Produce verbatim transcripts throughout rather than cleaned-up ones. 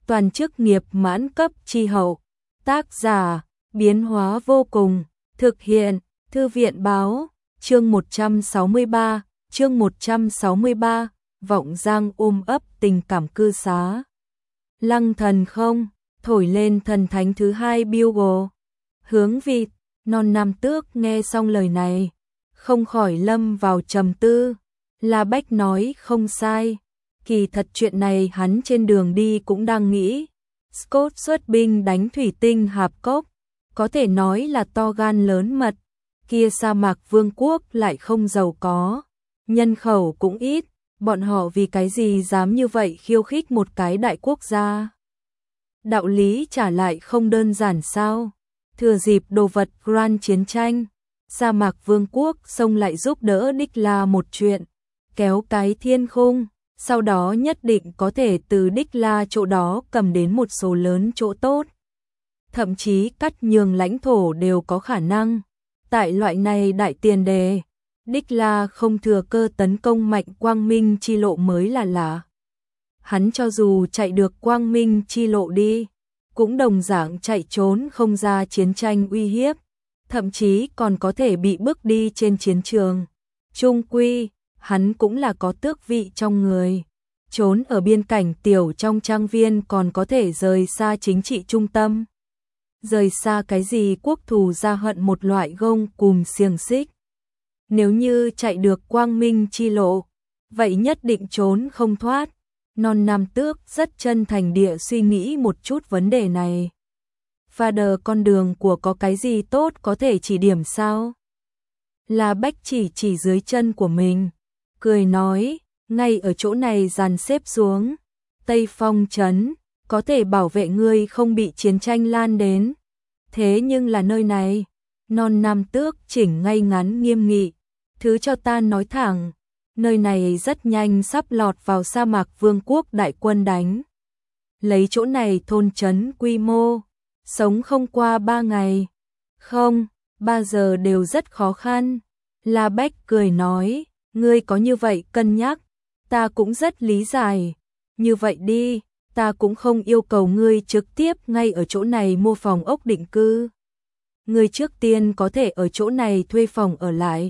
toàn chức nghiệp mãn cấp chi hậu. Tác giả, biến hóa vô cùng, thực hiện, Thư viện báo, chương một trăm sáu mươi ba, chương một trăm sáu mươi ba, Vọng Giang ôm ấp tình cảm cư xá. Lăng thần không, thổi lên thần thánh thứ hai bugle. Hướng vịt, non nam tước nghe xong lời này, không khỏi lâm vào trầm tư. La Bách nói không sai, kỳ thật chuyện này hắn trên đường đi cũng đang nghĩ. Scott xuất binh đánh thủy tinh hạp cốc, có thể nói là to gan lớn mật, kia sa mạc vương quốc lại không giàu có, nhân khẩu cũng ít, bọn họ vì cái gì dám như vậy khiêu khích một cái đại quốc gia. Đạo lý trả lại không đơn giản sao? Thừa dịp đồ vật Grand chiến tranh, sa mạc vương quốc xông lại giúp đỡ Đích La một chuyện, kéo cái thiên khung, sau đó nhất định có thể từ Đích La chỗ đó cầm đến một số lớn chỗ tốt. Thậm chí cắt nhường lãnh thổ đều có khả năng. Tại loại này đại tiền đề, Đích La không thừa cơ tấn công mạnh Quang Minh chi lộ mới là lạ. Hắn cho dù chạy được Quang Minh chi lộ đi, cũng đồng dạng chạy trốn không ra chiến tranh uy hiếp, thậm chí còn có thể bị bước đi trên chiến trường. Trung quy, hắn cũng là có tước vị trong người, trốn ở biên cảnh tiểu trong trang viên còn có thể rời xa chính trị trung tâm. Rời xa cái gì quốc thù ra hận một loại gông cùm xiềng xích. Nếu như chạy được Quang Minh chi lộ, vậy nhất định trốn không thoát. Non nam tước rất chân thành địa suy nghĩ một chút vấn đề này. Father, con đường của có cái gì tốt có thể chỉ điểm sao? La Bách chỉ chỉ dưới chân của mình, cười nói, ngay ở chỗ này dàn xếp xuống. Tây Phong trấn, có thể bảo vệ ngươi không bị chiến tranh lan đến. Thế nhưng là nơi này, non nam tước chỉnh ngay ngắn nghiêm nghị. Thứ cho ta nói thẳng, nơi này rất nhanh sắp lọt vào sa mạc vương quốc đại quân đánh. Lấy chỗ này thôn trấn quy mô, sống không qua ba ngày, không, ba giờ đều rất khó khăn. La Bách cười nói, ngươi có như vậy cân nhắc, ta cũng rất lý giải. Như vậy đi, ta cũng không yêu cầu ngươi trực tiếp ngay ở chỗ này mua phòng ốc định cư. Ngươi trước tiên có thể ở chỗ này thuê phòng ở lại.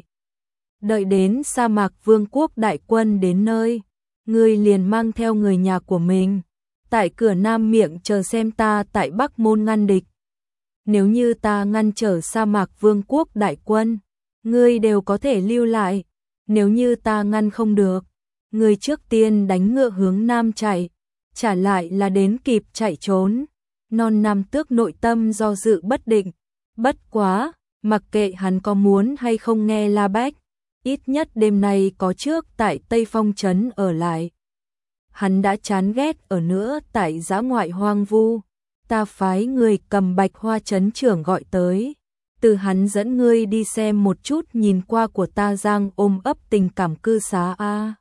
Đợi đến sa mạc vương quốc đại quân đến nơi, ngươi liền mang theo người nhà của mình, tại cửa Nam Miệng chờ xem ta tại Bắc Môn ngăn địch. Nếu như ta ngăn trở sa mạc vương quốc đại quân, ngươi đều có thể lưu lại. Nếu như ta ngăn không được, ngươi trước tiên đánh ngựa hướng Nam chạy, trả lại là đến kịp chạy trốn. Non nam tước nội tâm do dự bất định, bất quá, mặc kệ hắn có muốn hay không nghe La Bách, ít nhất đêm nay có trước tại Tây Phong trấn ở lại. Hắn đã chán ghét ở nữa tại dã ngoại hoang vu, ta phái người cầm Bạch Hoa trấn trưởng gọi tới, từ hắn dẫn ngươi đi xem một chút nhìn qua của ta Giang ôm ấp tình cảm cư xá a.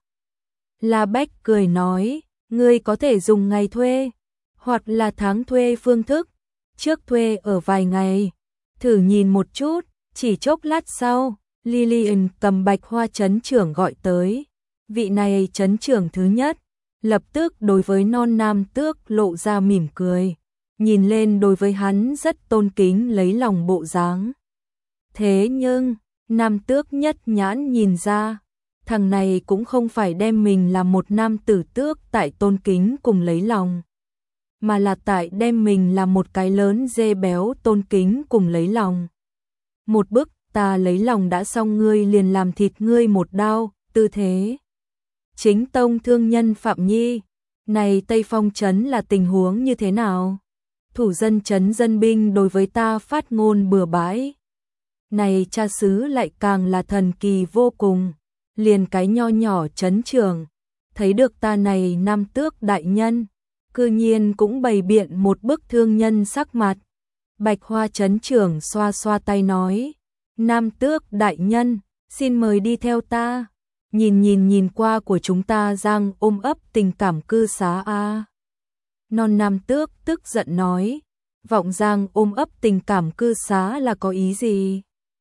La Bách cười nói, ngươi có thể dùng ngày thuê, hoặc là tháng thuê phương thức, trước thuê ở vài ngày, thử nhìn một chút, chỉ chốc lát sau, Lillian cầm Bạch Hoa trấn trưởng gọi tới. Vị này trấn trưởng thứ nhất, lập tức đối với non nam tước lộ ra mỉm cười, nhìn lên đối với hắn rất tôn kính lấy lòng bộ dáng. Thế nhưng, nam tước nhất nhãn nhìn ra, thằng này cũng không phải đem mình là một nam tử tước tại tôn kính cùng lấy lòng, mà là tại đem mình là một cái lớn dê béo tôn kính cùng lấy lòng. Một bức ta lấy lòng đã xong ngươi liền làm thịt ngươi một đao, tư thế. Chính tông thương nhân Phạm Nhi, này Tây Phong trấn là tình huống như thế nào? Thủ dân trấn dân binh đối với ta phát ngôn bừa bãi. Này cha xứ lại càng là thần kỳ vô cùng, liền cái nho nhỏ trấn trưởng, thấy được ta này nam tước đại nhân, cư nhiên cũng bày biện một bức thương nhân sắc mặt. Bạch Hoa trấn trưởng xoa xoa tay nói, nam tước đại nhân, xin mời đi theo ta, nhìn nhìn nhìn qua của chúng ta Giang ôm ấp tình cảm cư xá a. Non nam tước tức giận nói, Vọng Giang ôm ấp tình cảm cư xá là có ý gì?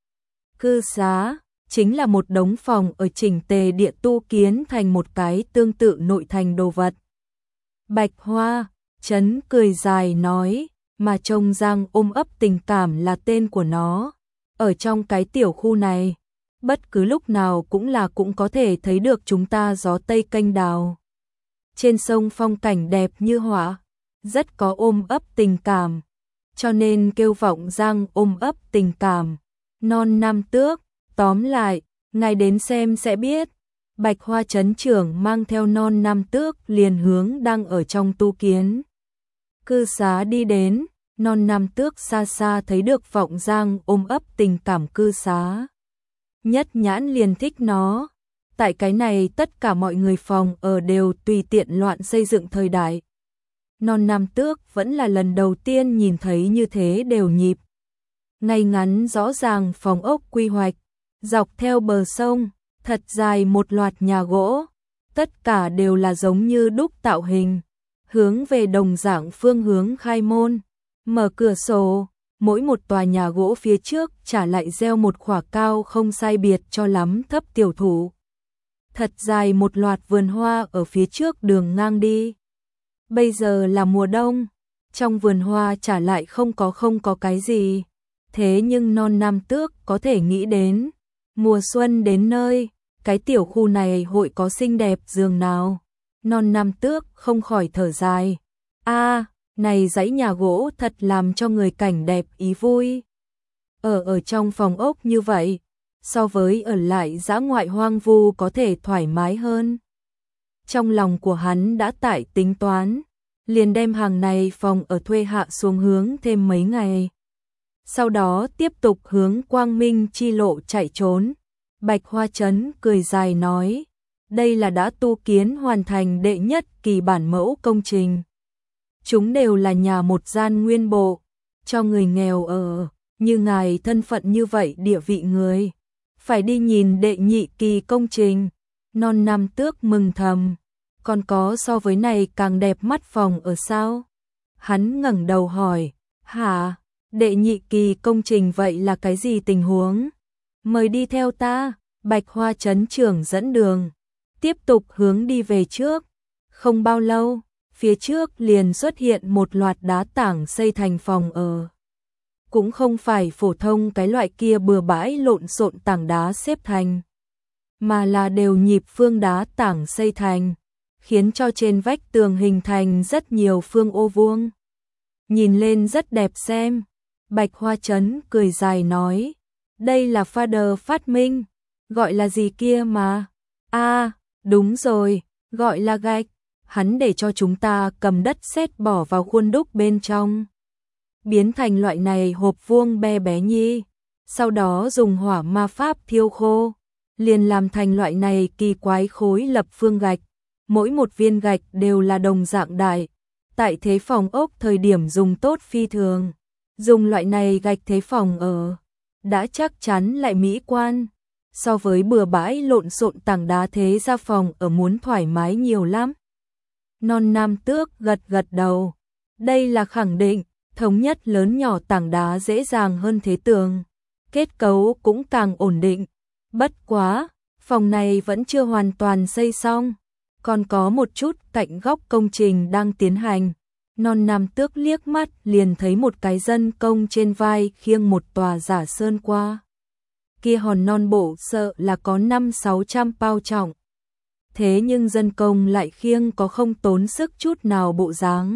Cư xá chính là một đống phòng ở chỉnh tề địa tu kiến thành một cái tương tự nội thành đồ vật. Bạch Hoa, Chấn cười dài nói, mà trông Giang ôm ấp tình cảm là tên của nó. Ở trong cái tiểu khu này, bất cứ lúc nào cũng là cũng có thể thấy được chúng ta gió tây kênh đào. Trên sông phong cảnh đẹp như họa, rất có ôm ấp tình cảm, cho nên kêu Vọng Giang ôm ấp tình cảm. Non Nam Tước, tóm lại, ngài đến xem sẽ biết. Bạch Hoa trấn trưởng mang theo Non Nam Tước liền hướng đang ở trong tu kiến cư xá đi đến. Non Nam Tước xa xa thấy được Vọng Giang ôm ấp tình cảm cư xá, nhất nhãn liền thích nó. Tại cái này tất cả mọi người phòng ở đều tùy tiện loạn xây dựng thời đại. Non Nam Tước vẫn là lần đầu tiên nhìn thấy như thế đều nhịp. Ngay ngắn rõ ràng phòng ốc quy hoạch, dọc theo bờ sông, thật dài một loạt nhà gỗ, tất cả đều là giống như đúc tạo hình, hướng về đồng dạng phương hướng khai môn, mở cửa sổ, mỗi một tòa nhà gỗ phía trước trả lại gieo một khỏa cao không sai biệt cho lắm thấp tiểu thụ. Thật dài một loạt vườn hoa ở phía trước đường ngang đi. Bây giờ là mùa đông, trong vườn hoa trả lại không có không có cái gì. Thế nhưng Non Nam Tước có thể nghĩ đến, mùa xuân đến nơi, cái tiểu khu này hội có xinh đẹp giường nào. Non Nam Tước không khỏi thở dài. A, này dãy nhà gỗ thật làm cho người cảnh đẹp ý vui. Ở ở trong phòng ốc như vậy, so với ở lại dã ngoại hoang vu có thể thoải mái hơn. Trong lòng của hắn đã tại tính toán, liền đem hàng này phòng ở thuê hạ xuống hướng thêm mấy ngày. Sau đó tiếp tục hướng Quang Minh chi lộ chạy trốn. Bạch Hoa trấn cười dài nói, đây là đã tu kiến hoàn thành đệ nhất kỳ bản mẫu công trình. Chúng đều là nhà một gian nguyên bộ, cho người nghèo ở, như ngài thân phận như vậy địa vị người. Phải đi nhìn đệ nhị kỳ công trình. Non Nam Tước mừng thầm, còn có so với này càng đẹp mắt phòng ở sao? Hắn ngẩng đầu hỏi, hả, đệ nhị kỳ công trình vậy là cái gì tình huống? Mời đi theo ta. Bạch Hoa trấn trưởng dẫn đường, tiếp tục hướng đi về trước. Không bao lâu, phía trước liền xuất hiện một loạt đá tảng xây thành phòng ở. Cũng không phải phổ thông cái loại kia bừa bãi lộn xộn tảng đá xếp thành, mà là đều nhịp phương đá tảng xây thành, khiến cho trên vách tường hình thành rất nhiều phương ô vuông. Nhìn lên rất đẹp xem. Bạch Hoa trấn cười dài nói, đây là Father phát minh. Gọi là gì kia mà? A, à, đúng rồi, gọi là gạch. Hắn để cho chúng ta cầm đất sét bỏ vào khuôn đúc bên trong, biến thành loại này hộp vuông bé bé nhi, sau đó dùng hỏa ma pháp thiêu khô, liền làm thành loại này kỳ quái khối lập phương gạch. Mỗi một viên gạch đều là đồng dạng đại, tại thế phòng ốc thời điểm dùng tốt phi thường. Dùng loại này gạch thế phòng ở, đã chắc chắn lại mỹ quan. So với bừa bãi lộn xộn tảng đá thế ra phòng ở muốn thoải mái nhiều lắm. Non Nam Tước gật gật đầu. Đây là khẳng định, thống nhất lớn nhỏ tảng đá dễ dàng hơn thế tường. Kết cấu cũng càng ổn định. Bất quá, phòng này vẫn chưa hoàn toàn xây xong. Còn có một chút cạnh góc công trình đang tiến hành. Non Nam Tước liếc mắt liền thấy một cái dân công trên vai khiêng một tòa giả sơn qua. Kia hòn non bộ sợ là có năm sáu trăm bao trọng. Thế nhưng dân công lại khiêng có không tốn sức chút nào bộ dáng.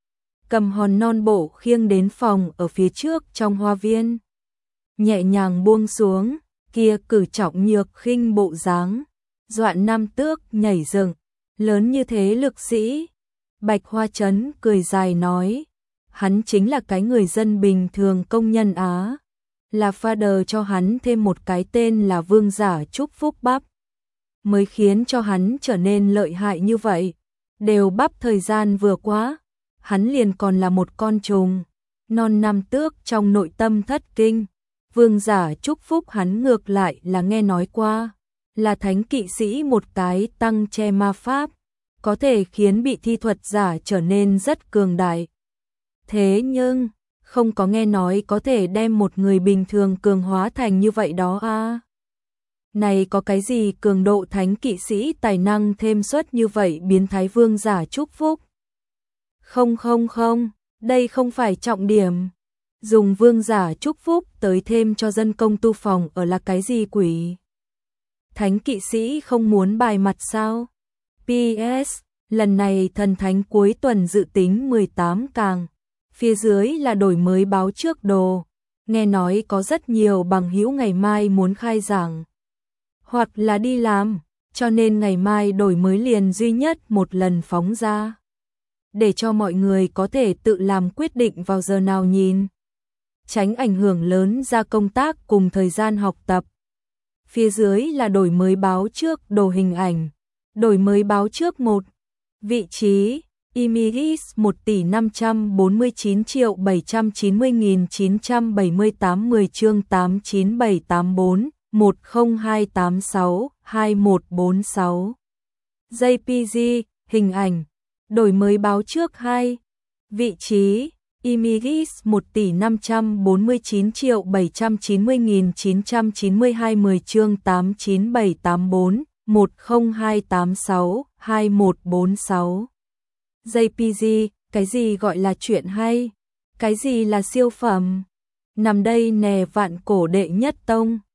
Cầm hòn non bộ khiêng đến phòng ở phía trước trong hoa viên. Nhẹ nhàng buông xuống, kia cử trọng nhược khinh bộ dáng. Dọa Nam Tước nhảy dựng, lớn như thế lực sĩ. Bạch Hoa trấn cười dài nói, hắn chính là cái người dân bình thường công nhân Á. Là Father cho hắn thêm một cái tên là Vương giả Trúc Phúc Bắp, mới khiến cho hắn trở nên lợi hại như vậy. Đều bắp thời gian vừa quá, hắn liền còn là một con trùng. Non Nam Tước trong nội tâm thất kinh. Vương giả Trúc Phúc hắn ngược lại là nghe nói qua, là thánh kỵ sĩ một cái tăng che ma pháp, có thể khiến bị thi thuật giả trở nên rất cường đại. Thế nhưng, không có nghe nói có thể đem một người bình thường cường hóa thành như vậy đó a. À. Này có cái gì cường độ thánh kỵ sĩ tài năng thêm suất như vậy biến thái vương giả Trúc Phúc? Không không không, đây không phải trọng điểm. Dùng vương giả chúc phúc tới thêm cho dân công tu phòng ở là cái gì quỷ? Thánh kỵ sĩ không muốn bài mặt sao? pê ét, lần này thần thánh cuối tuần dự tính mười tám càng. Phía dưới là đổi mới báo trước đồ. Nghe nói có rất nhiều bằng hữu ngày mai muốn khai giảng. Hoặc là đi làm, cho nên ngày mai đổi mới liền duy nhất một lần phóng ra. Để cho mọi người có thể tự làm quyết định vào giờ nào nhìn. Tránh ảnh hưởng lớn ra công tác cùng thời gian học tập. Phía dưới là đổi mới báo trước đồ hình ảnh. Đổi mới báo trước một. Vị trí, Images một tỷ năm trăm bốn mươi chín triệu bảy trăm chín mươi nghìn chín trăm bảy mươi tám mười chương tám chín bảy tám bốn một không hai tám sáu hai một bốn sáu. giê pê giê, hình ảnh. Đổi mới báo trước hai. Vị trí, Images một tỷ năm trăm bốn mươi chín triệu bảy trăm chín mươi nghìn chín trăm chín mươi hai mười chương tám chín bảy tám bốn một không hai tám sáu hai một bốn sáu. giê pê giê, cái gì gọi là chuyện hay? Cái gì là siêu phẩm? Nằm đây nè vạn cổ đệ nhất tông.